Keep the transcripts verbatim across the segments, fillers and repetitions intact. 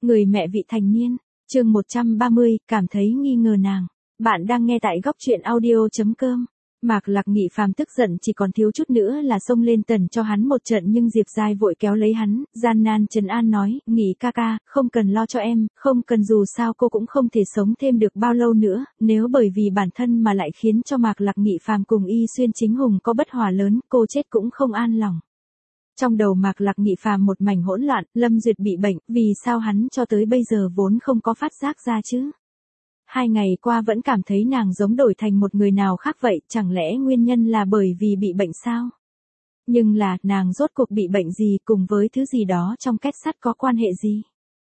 Người mẹ vị thành niên, chương một trăm ba mươi, cảm thấy nghi ngờ nàng. Bạn đang nghe tại góc truyện audio.com. Mạc Lạc Nghị Phàm tức giận chỉ còn thiếu chút nữa là xông lên tần cho hắn một trận, nhưng Diệp Giai vội kéo lấy hắn, gian nan trấn an nói, Nghị ca ca, không cần lo cho em, không cần, dù sao cô cũng không thể sống thêm được bao lâu nữa, nếu bởi vì bản thân mà lại khiến cho Mạc Lạc Nghị Phàm cùng Y Xuyên Chính Hùng có bất hòa lớn, cô chết cũng không an lòng. Trong đầu Mạc Lạc Nghị Phàm một mảnh hỗn loạn, Lâm Duyệt bị bệnh, vì sao hắn cho tới bây giờ vốn không có phát giác ra chứ? Hai ngày qua vẫn cảm thấy nàng giống đổi thành một người nào khác vậy, chẳng lẽ nguyên nhân là bởi vì bị bệnh sao? Nhưng là, nàng rốt cuộc bị bệnh gì, cùng với thứ gì đó trong két sắt có quan hệ gì?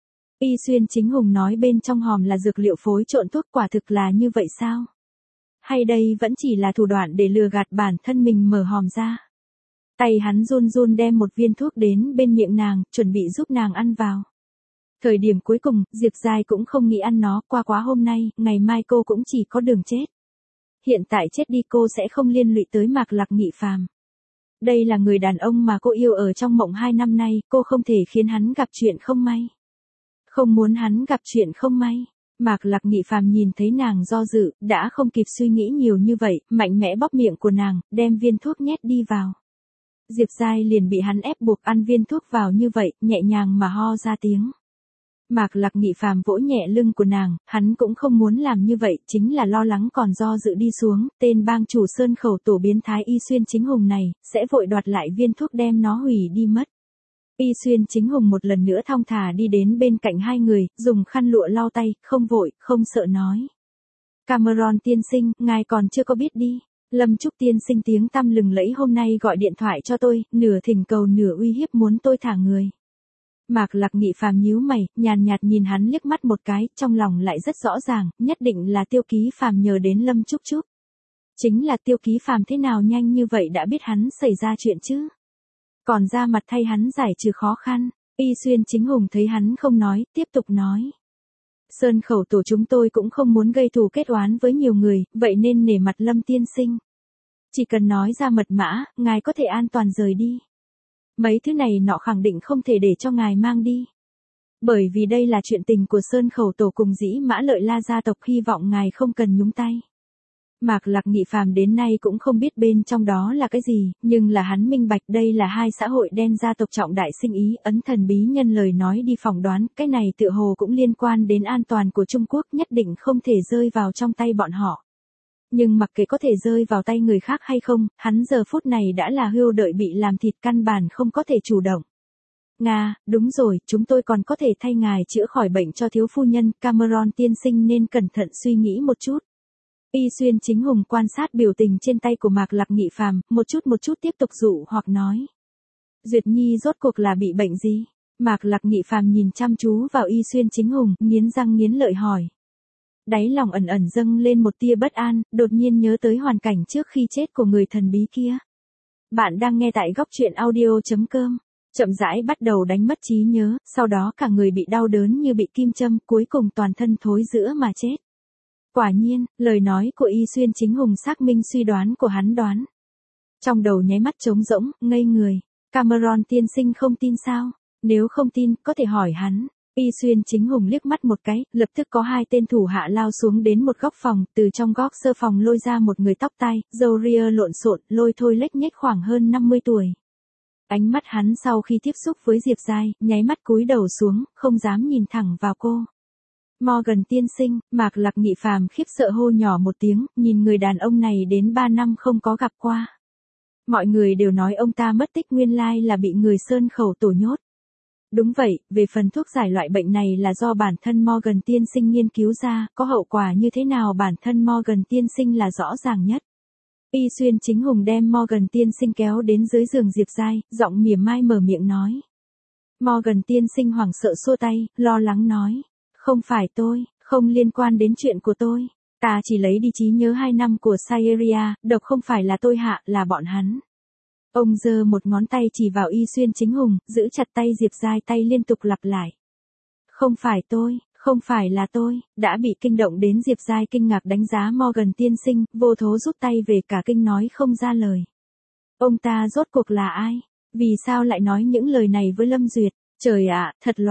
Y Xuyên Chính Hùng nói bên trong hòm là dược liệu phối trộn thuốc, quả thực là như vậy sao? Hay đây vẫn chỉ là thủ đoạn để lừa gạt bản thân mình mở hòm ra? Tay hắn run run đem một viên thuốc đến bên miệng nàng, chuẩn bị giúp nàng ăn vào. Thời điểm cuối cùng, Diệp Giai cũng không nghĩ ăn nó, qua quá hôm nay, ngày mai cô cũng chỉ có đường chết. Hiện tại chết đi cô sẽ không liên lụy tới Mạc Lạc Nghị Phàm. Đây là người đàn ông mà cô yêu ở trong mộng hai năm nay, cô không thể khiến hắn gặp chuyện không may. Không muốn hắn gặp chuyện không may. Mạc Lạc Nghị Phàm nhìn thấy nàng do dự, đã không kịp suy nghĩ nhiều như vậy, mạnh mẽ bóp miệng của nàng, đem viên thuốc nhét đi vào. Diệp Giai liền bị hắn ép buộc ăn viên thuốc vào như vậy, nhẹ nhàng mà ho ra tiếng. Mạc Lạc Nghị Phàm vỗ nhẹ lưng của nàng, hắn cũng không muốn làm như vậy, chính là lo lắng còn do dự đi xuống, tên bang chủ sơn khẩu tổ biến thái Y Xuyên Chính Hùng này, sẽ vội đoạt lại viên thuốc đem nó hủy đi mất. Y Xuyên Chính Hùng một lần nữa thong thả đi đến bên cạnh hai người, dùng khăn lụa lau tay, không vội, không sợ nói. Cameron tiên sinh, ngài còn chưa có biết đi. Lâm Trúc tiên sinh tiếng tăm lừng lẫy hôm nay gọi điện thoại cho tôi, nửa thỉnh cầu nửa uy hiếp muốn tôi thả người. Mạc Lạc Nghị Phàm nhíu mày, nhàn nhạt nhìn hắn liếc mắt một cái, trong lòng lại rất rõ ràng, nhất định là Tiêu Ký Phàm nhờ đến Lâm Trúc Trúc. Chính là Tiêu Ký Phàm thế nào nhanh như vậy đã biết hắn xảy ra chuyện chứ? Còn ra mặt thay hắn giải trừ khó khăn. Y Xuyên Chính Hùng thấy hắn không nói, tiếp tục nói. Sơn khẩu tổ chúng tôi cũng không muốn gây thù kết oán với nhiều người, vậy nên nể mặt Lâm tiên sinh. Chỉ cần nói ra mật mã, ngài có thể an toàn rời đi. Mấy thứ này nọ khẳng định không thể để cho ngài mang đi. Bởi vì đây là chuyện tình của Sơn khẩu tổ cùng Dĩ Mã Lợi La gia tộc, hy vọng ngài không cần nhúng tay. Mạc Lạc Nghị Phàm đến nay cũng không biết bên trong đó là cái gì, nhưng là hắn minh bạch đây là hai xã hội đen gia tộc trọng đại sinh ý, ấn thần bí nhân lời nói đi phỏng đoán, cái này tựa hồ cũng liên quan đến an toàn của Trung Quốc, nhất định không thể rơi vào trong tay bọn họ. Nhưng mặc kệ có thể rơi vào tay người khác hay không, hắn giờ phút này đã là hưu đợi bị làm thịt, căn bản không có thể chủ động. Nga, đúng rồi, chúng tôi còn có thể thay ngài chữa khỏi bệnh cho thiếu phu nhân, Cameron tiên sinh nên cẩn thận suy nghĩ một chút. Y Xuyên Chính Hùng quan sát biểu tình trên tay của Mạc Lạc Nghị Phàm, một chút một chút tiếp tục dụ hoặc nói. Duyệt Nhi rốt cuộc là bị bệnh gì? Mạc Lạc Nghị Phàm nhìn chăm chú vào Y Xuyên Chính Hùng, nghiến răng nghiến lợi hỏi. Đáy lòng ẩn ẩn dâng lên một tia bất an, đột nhiên nhớ tới hoàn cảnh trước khi chết của người thần bí kia. Bạn đang nghe tại góc truyện audio.com. Chậm rãi bắt đầu đánh mất trí nhớ, sau đó cả người bị đau đớn như bị kim châm, cuối cùng toàn thân thối rữa mà chết. Quả nhiên, lời nói của Y Xuyên Chính Hùng xác minh suy đoán của hắn đoán. Trong đầu nháy mắt trống rỗng, ngây người. Cameron tiên sinh không tin sao? Nếu không tin, có thể hỏi hắn. Y Xuyên Chính Hùng liếc mắt một cái, lập tức có hai tên thủ hạ lao xuống đến một góc phòng, từ trong góc sơ phòng lôi ra một người tóc tai, râu ria lộn xộn, lôi thôi lếch nhếch khoảng hơn năm mươi tuổi. Ánh mắt hắn sau khi tiếp xúc với Diệp Giai, nháy mắt cúi đầu xuống, không dám nhìn thẳng vào cô. Morgan tiên sinh, Mạc Lạc Nghị Phàm khiếp sợ hô nhỏ một tiếng, nhìn người đàn ông này đến ba năm không có gặp qua. Mọi người đều nói ông ta mất tích, nguyên lai là bị người Sơn khẩu tổ nhốt. Đúng vậy, về phần thuốc giải loại bệnh này là do bản thân Morgan tiên sinh nghiên cứu ra, có hậu quả như thế nào bản thân Morgan tiên sinh là rõ ràng nhất. Y Xuyên Chính Hùng đem Morgan tiên sinh kéo đến dưới giường Diệp Giai, giọng mỉa mai mở miệng nói. Morgan tiên sinh hoảng sợ xua tay, lo lắng nói. Không phải tôi, không liên quan đến chuyện của tôi. Ta chỉ lấy đi trí nhớ hai năm của Syeria, độc không phải là tôi hạ, là bọn hắn. Ông giơ một ngón tay chỉ vào Y Xuyên Chính Hùng, giữ chặt tay Diệp Giai, tay liên tục lặp lại. Không phải tôi, không phải là tôi, đã bị kinh động đến Diệp Giai kinh ngạc đánh giá Morgan tiên sinh, vô thố rút tay về, cả kinh nói không ra lời. Ông ta rốt cuộc là ai? Vì sao lại nói những lời này với Lâm Duyệt? Trời ạ, thật loạn.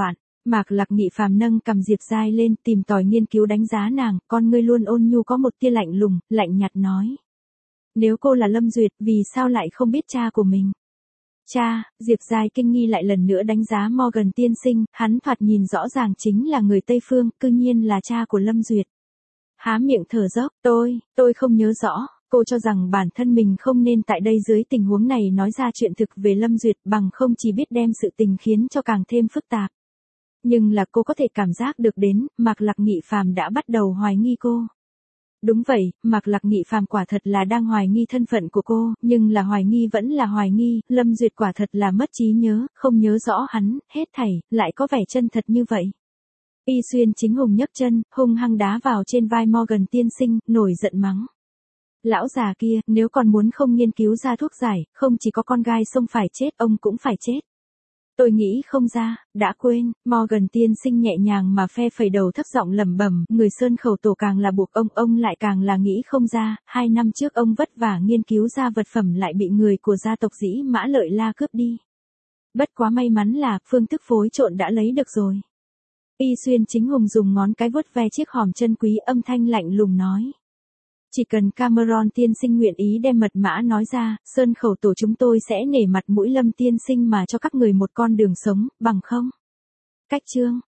Mạc Lạc Nghị Phàm nâng cầm Diệp Giai lên, tìm tòi nghiên cứu đánh giá nàng, con ngươi luôn ôn nhu có một tia lạnh lùng, lạnh nhạt nói. Nếu cô là Lâm Duyệt, vì sao lại không biết cha của mình? Cha, Diệp Giai kinh nghi lại lần nữa đánh giá Morgan tiên sinh, hắn thoạt nhìn rõ ràng chính là người Tây Phương, cư nhiên là cha của Lâm Duyệt. Há miệng thở dốc, tôi, tôi không nhớ rõ, cô cho rằng bản thân mình không nên tại đây dưới tình huống này nói ra chuyện thực về Lâm Duyệt bằng không chỉ biết đem sự tình khiến cho càng thêm phức tạp. Nhưng là cô có thể cảm giác được đến, Mạc Lạc Nghị Phàm đã bắt đầu hoài nghi cô. Đúng vậy, Mạc Lạc Nghị Phàm quả thật là đang hoài nghi thân phận của cô, nhưng là hoài nghi vẫn là hoài nghi, Lâm Duyệt quả thật là mất trí nhớ, không nhớ rõ hắn, hết thảy, lại có vẻ chân thật như vậy. Y Xuyên Chính Hùng nhấc chân, hung hăng đá vào trên vai Morgan tiên sinh, nổi giận mắng. Lão già kia, nếu còn muốn không nghiên cứu ra thuốc giải, không chỉ có con gai sông phải chết, ông cũng phải chết. Tôi nghĩ không ra, đã quên, Morgan tiên sinh nhẹ nhàng mà phe phẩy đầu thấp giọng lẩm bẩm, người sơn khẩu tổ càng là buộc ông, ông lại càng là nghĩ không ra, hai năm trước ông vất vả nghiên cứu ra vật phẩm lại bị người của gia tộc Dĩ Mã Lợi La cướp đi. Bất quá may mắn là, phương thức phối trộn đã lấy được rồi. Y Xuyên Chính Hùng dùng ngón cái vuốt ve chiếc hòm chân quý, âm thanh lạnh lùng nói. Chỉ cần Cameron tiên sinh nguyện ý đem mật mã nói ra, sơn khẩu tổ chúng tôi sẽ nể mặt mũi Lâm tiên sinh mà cho các người một con đường sống, bằng không. Cách chương.